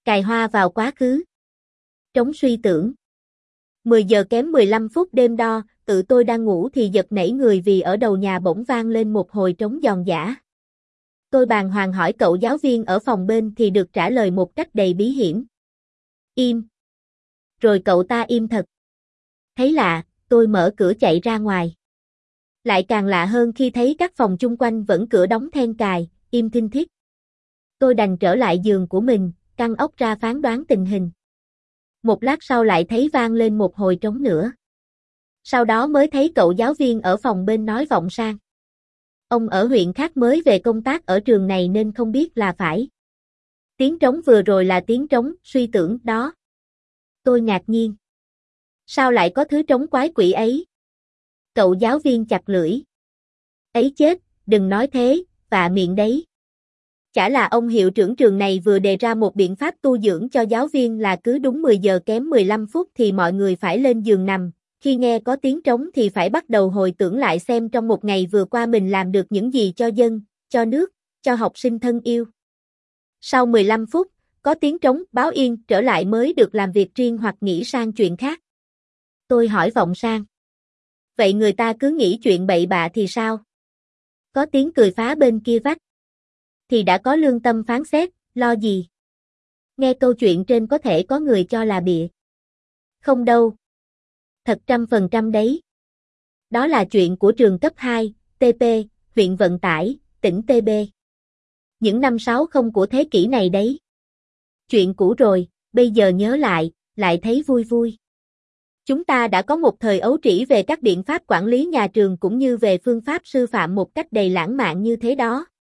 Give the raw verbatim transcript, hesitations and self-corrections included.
Cài hoa vào quá khứ. Trống suy tưởng. mười giờ kém mười lăm phút đêm đo, tự tôi đang ngủ thì giật nảy người vì ở đầu nhà bỗng vang lên một hồi trống giòn giã. Tôi bàng hoàng hỏi cậu giáo viên ở phòng bên thì được trả lời một cách đầy bí hiểm. Im. Rồi cậu ta im thật. Thấy lạ, tôi mở cửa chạy ra ngoài. Lại càng lạ hơn khi thấy các phòng chung quanh vẫn cửa đóng then cài, im thinh thít. Tôi đành trở lại giường của mình, căng óc ra phán đoán tình hình. Một lát sau lại thấy vang lên một hồi trống nữa. Sau đó mới thấy cậu giáo viên ở phòng bên nói vọng sang. Ông ở huyện khác mới về công tác ở trường này nên không biết là phải. Tiếng trống vừa rồi là tiếng trống, suy tưởng đó. Tôi ngạc nhiên. Sao lại có thứ trống quái quỷ ấy? Cậu giáo viên chặt lưỡi. Ấy chết, đừng nói thế, vạ miệng đấy. Chả là ông hiệu trưởng trường này vừa đề ra một biện pháp tu dưỡng cho giáo viên là cứ đúng mười giờ kém mười lăm phút thì mọi người phải lên giường nằm, khi nghe có tiếng trống thì phải bắt đầu hồi tưởng lại xem trong một ngày vừa qua mình làm được những gì cho dân, cho nước, cho học sinh thân yêu. Sau mười lăm phút, có tiếng trống báo yên trở lại mới được làm việc riêng hoặc nghĩ sang chuyện khác. Tôi hỏi vọng sang. Vậy người ta cứ nghĩ chuyện bậy bạ thì sao? Có tiếng cười phá bên kia vách. Thì đã có lương tâm phán xét, lo gì? Nghe câu chuyện trên có thể có người cho là bịa. Không đâu. Thật trăm phần trăm đấy. Đó là chuyện của trường cấp hai, tê pê, huyện vận tải, tỉnh tê bê. Những năm sáu không của thế kỷ này đấy. Chuyện cũ rồi, bây giờ nhớ lại, lại thấy vui vui. Chúng ta đã có một thời ấu trĩ về các biện pháp quản lý nhà trường cũng như về phương pháp sư phạm một cách đầy lãng mạn như thế đó.